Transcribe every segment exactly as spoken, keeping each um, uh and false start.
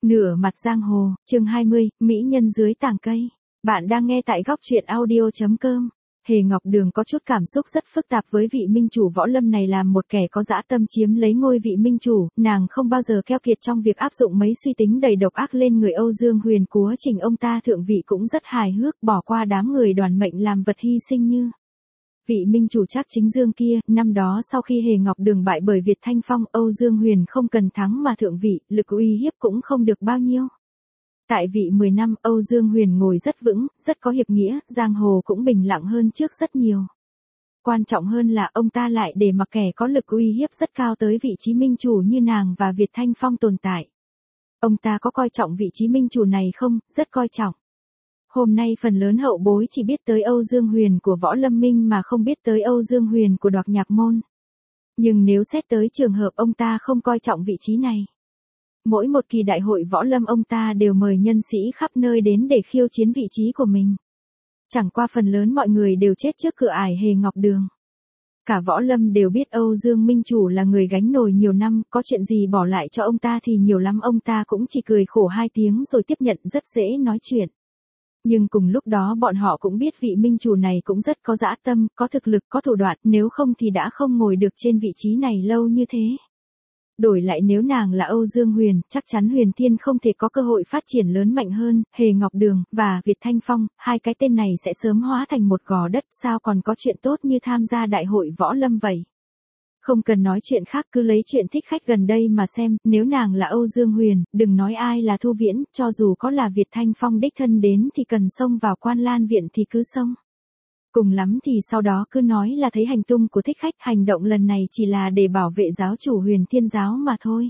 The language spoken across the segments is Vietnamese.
Nửa mặt giang hồ, chương hai mươi, Mỹ nhân dưới tàng cây. Bạn đang nghe tại góc truyện audio chấm com. Hề Ngọc Đường có chút cảm xúc rất phức tạp với vị minh chủ võ lâm này, làm một kẻ có dã tâm chiếm lấy ngôi vị minh chủ, nàng không bao giờ keo kiệt trong việc áp dụng mấy suy tính đầy độc ác lên người Âu Dương Huyền, cúa trình ông ta thượng vị cũng rất hài hước, bỏ qua đám người đoàn mệnh làm vật hy sinh như vị minh chủ Trác Chính Dương kia. Năm đó sau khi Hề Ngọc Đường bại bởi Việt Thanh Phong, Âu Dương Huyền không cần thắng mà thượng vị, lực uy hiếp cũng không được bao nhiêu. Tại vị mười năm, Âu Dương Huyền ngồi rất vững, rất có hiệp nghĩa, giang hồ cũng bình lặng hơn trước rất nhiều. Quan trọng hơn là ông ta lại để mặc kẻ có lực uy hiếp rất cao tới vị trí minh chủ như nàng và Việt Thanh Phong tồn tại. Ông ta có coi trọng vị trí minh chủ này không? Rất coi trọng. Hôm nay phần lớn hậu bối chỉ biết tới Âu Dương Huyền của Võ Lâm Minh mà không biết tới Âu Dương Huyền của Đoạt Nhạc Môn. Nhưng nếu xét tới trường hợp ông ta không coi trọng vị trí này, mỗi một kỳ đại hội võ lâm ông ta đều mời nhân sĩ khắp nơi đến để khiêu chiến vị trí của mình. Chẳng qua phần lớn mọi người đều chết trước cửa ải Hề Ngọc Đường. Cả võ lâm đều biết Âu Dương Minh Chủ là người gánh nổi nhiều năm, có chuyện gì bỏ lại cho ông ta thì nhiều lắm, ông ta cũng chỉ cười khổ hai tiếng rồi tiếp nhận, rất dễ nói chuyện. Nhưng cùng lúc đó bọn họ cũng biết vị minh chủ này cũng rất có dã tâm, có thực lực, có thủ đoạn, nếu không thì đã không ngồi được trên vị trí này lâu như thế. Đổi lại nếu nàng là Âu Dương Huyền, chắc chắn Huyền Thiên không thể có cơ hội phát triển lớn mạnh hơn, Hề Ngọc Đường và Việt Thanh Phong, hai cái tên này sẽ sớm hóa thành một gò đất, sao còn có chuyện tốt như tham gia đại hội võ lâm vậy. Không cần nói chuyện khác, cứ lấy chuyện Thích Khách gần đây mà xem, nếu nàng là Âu Dương Huyền, đừng nói ai là Thu Viễn, cho dù có là Việt Thanh Phong đích thân đến thì cần xông vào Quan Lan viện thì cứ xông. Cùng lắm thì sau đó cứ nói là thấy hành tung của Thích Khách, hành động lần này chỉ là để bảo vệ giáo chủ Huyền Thiên giáo mà thôi.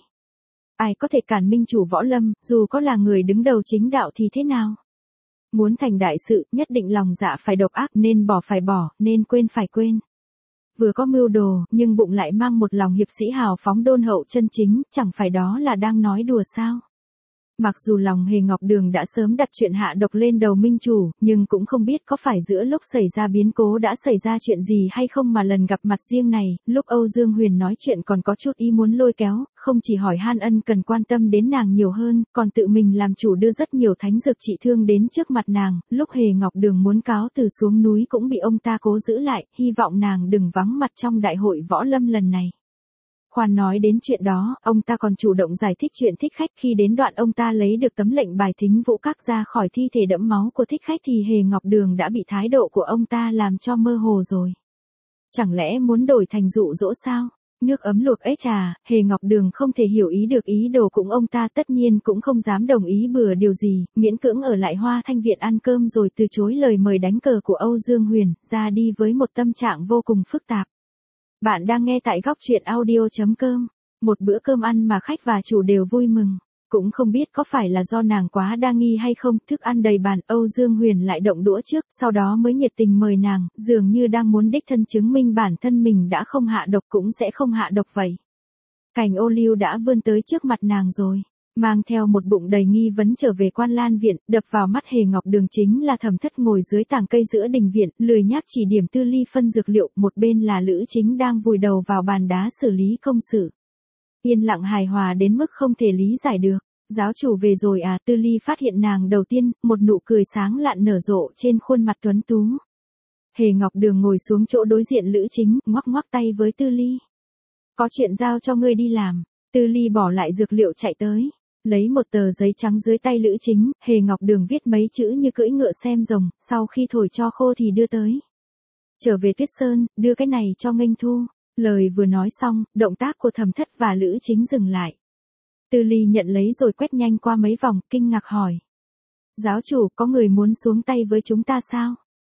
Ai có thể cản minh chủ võ lâm, dù có là người đứng đầu chính đạo thì thế nào? Muốn thành đại sự, nhất định lòng dạ phải độc ác, nên bỏ phải bỏ, nên quên phải quên. Vừa có mưu đồ, nhưng bụng lại mang một lòng hiệp sĩ hào phóng đôn hậu chân chính, chẳng phải đó là đang nói đùa sao? Mặc dù lòng Hề Ngọc Đường đã sớm đặt chuyện hạ độc lên đầu minh chủ, nhưng cũng không biết có phải giữa lúc xảy ra biến cố đã xảy ra chuyện gì hay không mà lần gặp mặt riêng này, lúc Âu Dương Huyền nói chuyện còn có chút ý muốn lôi kéo, không chỉ hỏi han ân cần quan tâm đến nàng nhiều hơn, còn tự mình làm chủ đưa rất nhiều thánh dược trị thương đến trước mặt nàng, lúc Hề Ngọc Đường muốn cáo từ xuống núi cũng bị ông ta cố giữ lại, hy vọng nàng đừng vắng mặt trong đại hội võ lâm lần này. Khoan nói đến chuyện đó, ông ta còn chủ động giải thích chuyện Thích Khách, khi đến đoạn ông ta lấy được tấm lệnh bài thính vũ các ra khỏi thi thể đẫm máu của Thích Khách thì Hề Ngọc Đường đã bị thái độ của ông ta làm cho mơ hồ rồi. Chẳng lẽ muốn đổi thành dụ dỗ sao? Nước ấm luộc ếch trà, Hề Ngọc Đường không thể hiểu ý được ý đồ cũng ông ta, tất nhiên cũng không dám đồng ý bừa điều gì, miễn cưỡng ở lại Hoa Thanh Viện ăn cơm rồi từ chối lời mời đánh cờ của Âu Dương Huyền, ra đi với một tâm trạng vô cùng phức tạp. Bạn đang nghe tại góc truyện audio chấm com. Một bữa cơm ăn mà khách và chủ đều vui mừng. Cũng không biết có phải là do nàng quá đa nghi hay không, thức ăn đầy bàn, Âu Dương Huyền lại động đũa trước, sau đó mới nhiệt tình mời nàng, dường như đang muốn đích thân chứng minh bản thân mình đã không hạ độc cũng sẽ không hạ độc vậy. Cành ô liu đã vươn tới trước mặt nàng rồi. Mang theo một bụng đầy nghi vấn trở về Quan Lan viện, đập vào mắt Hề Ngọc Đường chính là Thẩm Thất ngồi dưới tàng cây giữa đình viện, lười nhác chỉ điểm Tư Ly phân dược liệu, một bên là Lữ Chính đang vùi đầu vào bàn đá xử lý công sự. Yên lặng hài hòa đến mức không thể lý giải được. Giáo chủ về rồi à? Tư Ly phát hiện nàng đầu tiên, một nụ cười sáng lạn nở rộ trên khuôn mặt tuấn tú. Hề Ngọc Đường ngồi xuống chỗ đối diện Lữ Chính, ngoắc ngoắc tay với Tư Ly. Có chuyện giao cho ngươi đi làm. Tư Ly bỏ lại dược liệu chạy tới. Lấy một tờ giấy trắng dưới tay Lữ Chính, Hề Ngọc Đường viết mấy chữ như cưỡi ngựa xem rồng, sau khi thổi cho khô thì đưa tới. Trở về Tuyết Sơn, đưa cái này cho Nghênh Thu. Lời vừa nói xong, động tác của Thẩm Thất và Lữ Chính dừng lại. Tư Ly nhận lấy rồi quét nhanh qua mấy vòng, kinh ngạc hỏi. Giáo chủ, có người muốn xuống tay với chúng ta sao?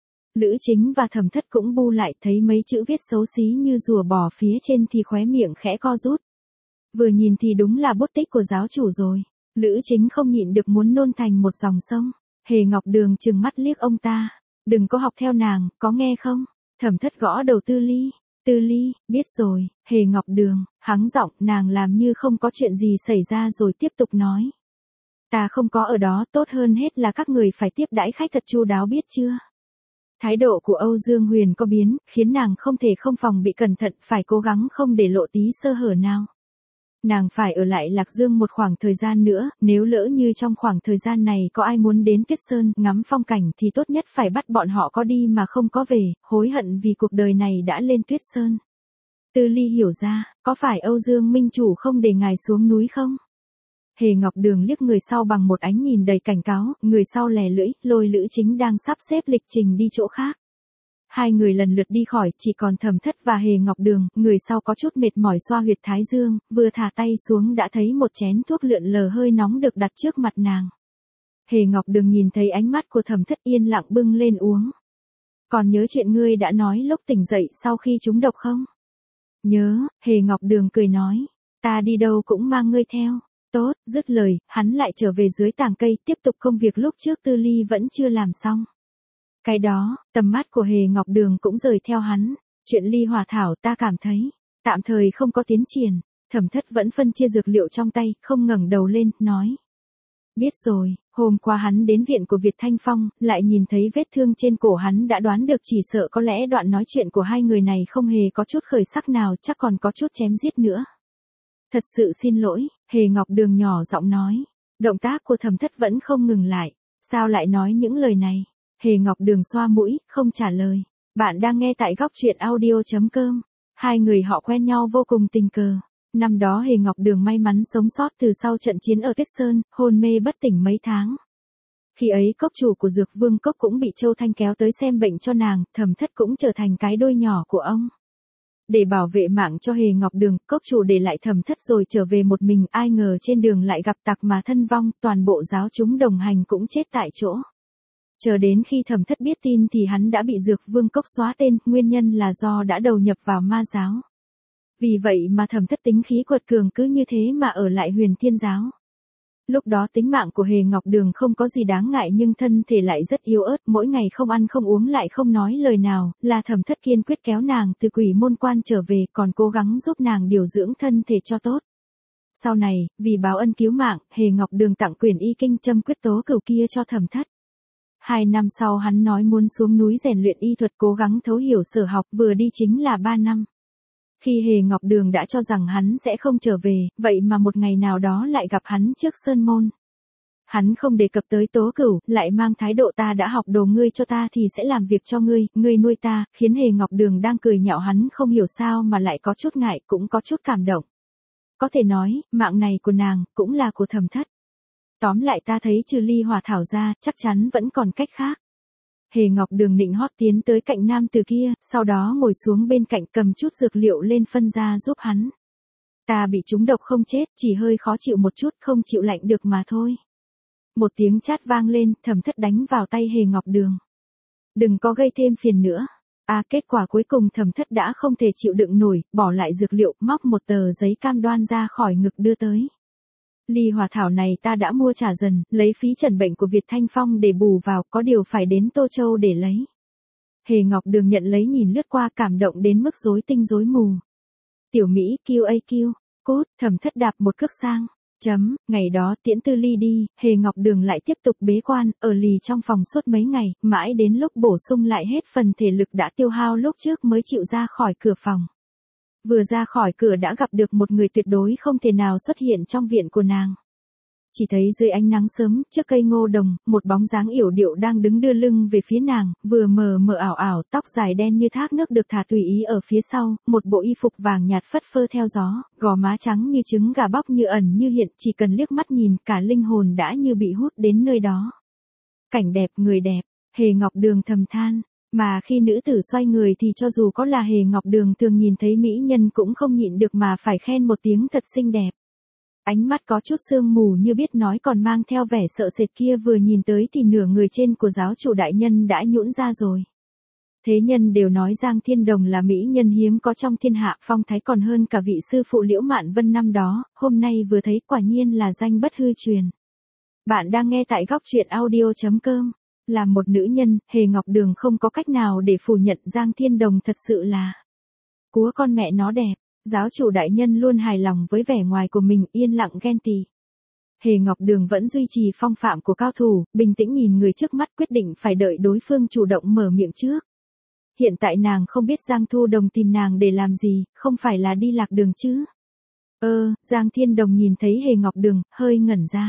Lữ Chính và Thẩm Thất cũng bu lại, thấy mấy chữ viết xấu xí như rùa bò phía trên thì khóe miệng khẽ co rút. Vừa nhìn thì đúng là bút tích của giáo chủ rồi. Lữ Chính không nhịn được muốn nôn thành một dòng sông. Hề Ngọc Đường trừng mắt liếc ông ta. Đừng có học theo nàng, có nghe không? Thẩm Thất gõ đầu Tư Ly. Tư Ly, biết rồi. Hề Ngọc Đường, hắng giọng, nàng làm như không có chuyện gì xảy ra rồi tiếp tục nói. Ta không có ở đó, tốt hơn hết là các người phải tiếp đãi khách thật chu đáo biết chưa? Thái độ của Âu Dương Huyền có biến, khiến nàng không thể không phòng bị cẩn thận, phải cố gắng không để lộ tí sơ hở nào. Nàng phải ở lại Lạc Dương một khoảng thời gian nữa, nếu lỡ như trong khoảng thời gian này có ai muốn đến Tuyết Sơn ngắm phong cảnh thì tốt nhất phải bắt bọn họ có đi mà không có về, hối hận vì cuộc đời này đã lên Tuyết Sơn. Tư Ly hiểu ra, có phải Âu Dương Minh Chủ không để ngài xuống núi không? Hề Ngọc Đường liếc người sau bằng một ánh nhìn đầy cảnh cáo, người sau lè lưỡi, Lôi Lữ Chính đang sắp xếp lịch trình đi chỗ khác. Hai người lần lượt đi khỏi, chỉ còn Thẩm Thất và Hề Ngọc Đường, người sau có chút mệt mỏi xoa huyệt thái dương, vừa thả tay xuống đã thấy một chén thuốc lượn lờ hơi nóng được đặt trước mặt nàng. Hề Ngọc Đường nhìn thấy ánh mắt của Thẩm Thất yên lặng bưng lên uống. Còn nhớ chuyện ngươi đã nói lúc tỉnh dậy sau khi trúng độc không? Nhớ, Hề Ngọc Đường cười nói, ta đi đâu cũng mang ngươi theo. Tốt, dứt lời, hắn lại trở về dưới tàng cây, tiếp tục công việc lúc trước Tư Ly vẫn chưa làm xong. Cái đó, tầm mắt của Hề Ngọc Đường cũng rời theo hắn. Chuyện ly hỏa thảo ta cảm thấy, tạm thời không có tiến triển. Thẩm Thất vẫn phân chia dược liệu trong tay, không ngẩng đầu lên, nói. Biết rồi, hôm qua hắn đến viện của Việt Thanh Phong, lại nhìn thấy vết thương trên cổ hắn đã đoán được chỉ sợ có lẽ đoạn nói chuyện của hai người này không hề có chút khởi sắc nào, chắc còn có chút chém giết nữa. Thật sự xin lỗi, Hề Ngọc Đường nhỏ giọng nói. Động tác của Thẩm Thất vẫn không ngừng lại. Sao lại nói những lời này? Hề Ngọc Đường xoa mũi, không trả lời. Bạn đang nghe tại góc truyện audio chấm com. Hai người họ quen nhau vô cùng tình cờ. Năm đó Hề Ngọc Đường may mắn sống sót từ sau trận chiến ở Tuyết Sơn, hôn mê bất tỉnh mấy tháng. Khi ấy cốc chủ của Dược Vương Cốc cũng bị Châu Thanh kéo tới xem bệnh cho nàng, Thẩm Thất cũng trở thành cái đôi nhỏ của ông. Để bảo vệ mạng cho Hề Ngọc Đường, cốc chủ để lại Thẩm Thất rồi trở về một mình, ai ngờ trên đường lại gặp tặc mà thân vong, toàn bộ giáo chúng đồng hành cũng chết tại chỗ. Chờ đến khi Thẩm Thất biết tin thì hắn đã bị Dược Vương Cốc xóa tên, nguyên nhân là do đã đầu nhập vào ma giáo. Vì vậy mà Thẩm Thất tính khí quật cường cứ như thế mà ở lại Huyền Thiên giáo. Lúc đó tính mạng của Hề Ngọc Đường không có gì đáng ngại nhưng thân thể lại rất yếu ớt, mỗi ngày không ăn không uống lại không nói lời nào, là Thẩm Thất kiên quyết kéo nàng từ Quỷ Môn Quan trở về, còn cố gắng giúp nàng điều dưỡng thân thể cho tốt. Sau này, vì báo ân cứu mạng, Hề Ngọc Đường tặng quyển y kinh châm quyết tố cửu kia cho Thẩm Thất. Hai năm sau hắn nói muốn xuống núi rèn luyện y thuật, cố gắng thấu hiểu sở học, vừa đi chính là ba năm. Khi Hề Ngọc Đường đã cho rằng hắn sẽ không trở về, vậy mà một ngày nào đó lại gặp hắn trước sơn môn. Hắn không đề cập tới tố cửu, lại mang thái độ ta đã học đồ ngươi cho ta thì sẽ làm việc cho ngươi, ngươi nuôi ta, khiến Hề Ngọc Đường đang cười nhạo hắn không hiểu sao mà lại có chút ngại, cũng có chút cảm động. Có thể nói, mạng này của nàng, cũng là của Thẩm Thất. Tóm lại ta thấy trừ ly hỏa thảo ra, chắc chắn vẫn còn cách khác. Hề Ngọc Đường nịnh hót tiến tới cạnh nam từ kia, sau đó ngồi xuống bên cạnh cầm chút dược liệu lên phân ra giúp hắn. Ta bị trúng độc không chết, chỉ hơi khó chịu một chút, không chịu lạnh được mà thôi. Một tiếng chát vang lên, Thẩm Thất đánh vào tay Hề Ngọc Đường. Đừng có gây thêm phiền nữa. À, kết quả cuối cùng Thẩm Thất đã không thể chịu đựng nổi, bỏ lại dược liệu, móc một tờ giấy cam đoan ra khỏi ngực đưa tới. Ly hỏa thảo này ta đã mua trả dần, lấy phí trần bệnh của Việt Thanh Phong để bù vào, có điều phải đến Tô Châu để lấy. Hề Ngọc Đường nhận lấy nhìn lướt qua cảm động đến mức rối tinh rối mù. Tiểu Mỹ kêu a kêu, cốt, Thẩm Thất đạp một cước sang. Chấm, ngày đó tiễn Tư Ly đi, Hề Ngọc Đường lại tiếp tục bế quan, ở lì trong phòng suốt mấy ngày, mãi đến lúc bổ sung lại hết phần thể lực đã tiêu hao lúc trước mới chịu ra khỏi cửa phòng. Vừa ra khỏi cửa đã gặp được một người tuyệt đối không thể nào xuất hiện trong viện của nàng. Chỉ thấy dưới ánh nắng sớm, trước cây ngô đồng, một bóng dáng yểu điệu đang đứng đưa lưng về phía nàng, vừa mờ mờ ảo ảo, tóc dài đen như thác nước được thả tùy ý ở phía sau, một bộ y phục vàng nhạt phất phơ theo gió, gò má trắng như trứng gà bóc như ẩn như hiện, chỉ cần liếc mắt nhìn, cả linh hồn đã như bị hút đến nơi đó. Cảnh đẹp, người đẹp, Hề Ngọc Đường thầm than. Mà khi nữ tử xoay người thì cho dù có là Hề Ngọc Đường thường nhìn thấy mỹ nhân cũng không nhịn được mà phải khen một tiếng thật xinh đẹp. Ánh mắt có chút sương mù như biết nói còn mang theo vẻ sợ sệt kia vừa nhìn tới thì nửa người trên của giáo chủ đại nhân đã nhũn ra rồi. Thế nhân đều nói Giang Thiên Đồng là mỹ nhân hiếm có trong thiên hạ, phong thái còn hơn cả vị sư phụ Liễu Mạn Vân năm đó, hôm nay vừa thấy quả nhiên là danh bất hư truyền. Bạn đang nghe tại góc truyện audio chấm com. Là một nữ nhân, Hề Ngọc Đường không có cách nào để phủ nhận Giang Thiên Đồng thật sự là cúa con mẹ nó đẹp. Giáo chủ đại nhân luôn hài lòng với vẻ ngoài của mình, yên lặng ghen tị. Hề Ngọc Đường vẫn duy trì phong phạm của cao thủ, bình tĩnh nhìn người trước mắt, quyết định phải đợi đối phương chủ động mở miệng trước. Hiện tại nàng không biết Giang Thu Đồng tìm nàng để làm gì, không phải là đi lạc đường chứ. Ơ, Giang Thiên Đồng nhìn thấy Hề Ngọc Đường, hơi ngẩn ra.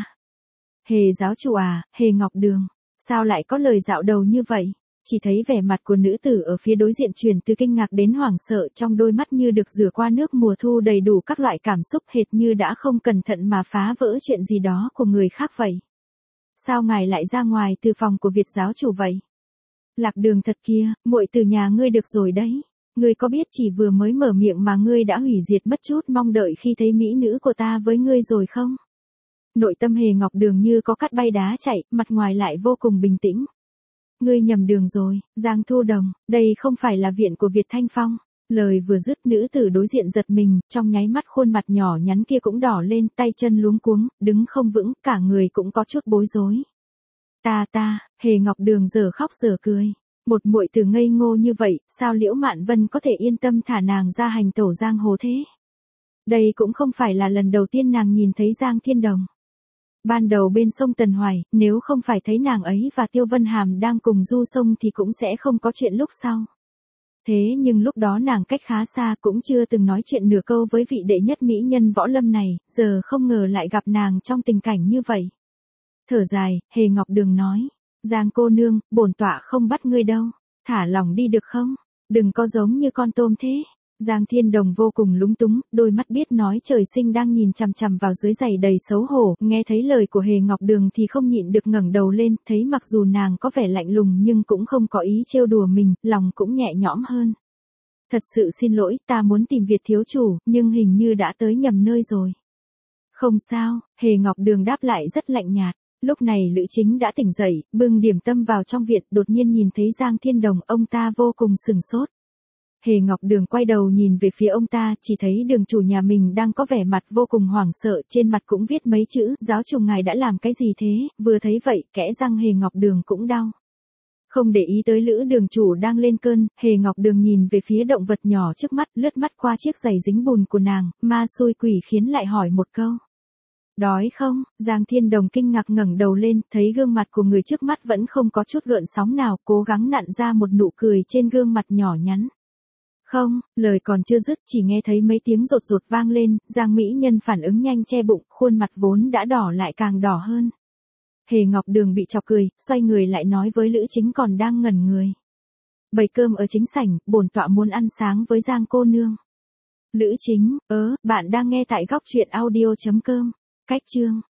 Hề giáo chủ à, Hề Ngọc Đường, sao lại có lời dạo đầu như vậy? Chỉ thấy vẻ mặt của nữ tử ở phía đối diện chuyển từ kinh ngạc đến hoảng sợ, trong đôi mắt như được rửa qua nước mùa thu đầy đủ các loại cảm xúc hệt như đã không cẩn thận mà phá vỡ chuyện gì đó của người khác vậy. Sao ngài lại ra ngoài từ phòng của Việt giáo chủ vậy? Lạc Đường thật kia, muội từ nhà ngươi được rồi đấy. Ngươi có biết chỉ vừa mới mở miệng mà ngươi đã hủy diệt mất chút mong đợi khi thấy mỹ nữ của ta với ngươi rồi không? Nội tâm Hề Ngọc Đường như có cát bay đá chạy, mặt ngoài lại vô cùng bình tĩnh. Ngươi nhầm đường rồi, Giang Thu Đồng, đây không phải là viện của Việt Thanh Phong. Lời vừa dứt, nữ tử đối diện giật mình, trong nháy mắt khuôn mặt nhỏ nhắn kia cũng đỏ lên, tay chân luống cuống, đứng không vững, cả người cũng có chút bối rối. Ta ta, Hề Ngọc Đường giờ khóc giờ cười. Một muội tử ngây ngô như vậy, sao Liễu Mạn Vân có thể yên tâm thả nàng ra hành tẩu giang hồ thế? Đây cũng không phải là lần đầu tiên nàng nhìn thấy Giang Thiên Đồng. Ban đầu bên sông Tần Hoài, nếu không phải thấy nàng ấy và Tiêu Vân Hàm đang cùng du sông thì cũng sẽ không có chuyện lúc sau. Thế nhưng lúc đó nàng cách khá xa, cũng chưa từng nói chuyện nửa câu với vị đệ nhất mỹ nhân võ lâm này, giờ không ngờ lại gặp nàng trong tình cảnh như vậy. Thở dài, Hề Ngọc Đường nói, Giang cô nương, bổn tọa không bắt ngươi đâu, thả lòng đi được không? Đừng có giống như con tôm thế. Giang Thiên Đồng vô cùng lúng túng, đôi mắt biết nói trời sinh đang nhìn chằm chằm vào dưới giày đầy xấu hổ, nghe thấy lời của Hề Ngọc Đường thì không nhịn được ngẩng đầu lên, thấy mặc dù nàng có vẻ lạnh lùng nhưng cũng không có ý trêu đùa mình, lòng cũng nhẹ nhõm hơn. Thật sự xin lỗi, ta muốn tìm Việt thiếu chủ, nhưng hình như đã tới nhầm nơi rồi. Không sao, Hề Ngọc Đường đáp lại rất lạnh nhạt. Lúc này Lữ Chính đã tỉnh dậy, bưng điểm tâm vào trong viện, đột nhiên nhìn thấy Giang Thiên Đồng, ông ta vô cùng sừng sốt. Hề Ngọc Đường quay đầu nhìn về phía ông ta, chỉ thấy đường chủ nhà mình đang có vẻ mặt vô cùng hoảng sợ, trên mặt cũng viết mấy chữ, giáo chủ ngài đã làm cái gì thế, vừa thấy vậy, kẽ răng Hề Ngọc Đường cũng đau. Không để ý tới Lữ đường chủ đang lên cơn, Hề Ngọc Đường nhìn về phía động vật nhỏ trước mắt, lướt mắt qua chiếc giày dính bùn của nàng, ma xui quỷ khiến lại hỏi một câu. Đói không? Giang Thiên Đồng kinh ngạc ngẩng đầu lên, thấy gương mặt của người trước mắt vẫn không có chút gợn sóng nào, cố gắng nặn ra một nụ cười trên gương mặt nhỏ nhắn. Không, lời còn chưa dứt chỉ nghe thấy mấy tiếng rột rột vang lên, Giang mỹ nhân phản ứng nhanh che bụng, khuôn mặt vốn đã đỏ lại càng đỏ hơn. Hề Ngọc Đường bị chọc cười, xoay người lại nói với Lữ Chính còn đang ngẩn người. Bày cơm ở chính sảnh, bổn tọa muốn ăn sáng với Giang cô nương. Lữ Chính, ớ, bạn đang nghe tại góc truyện audio chấm com. Cách chương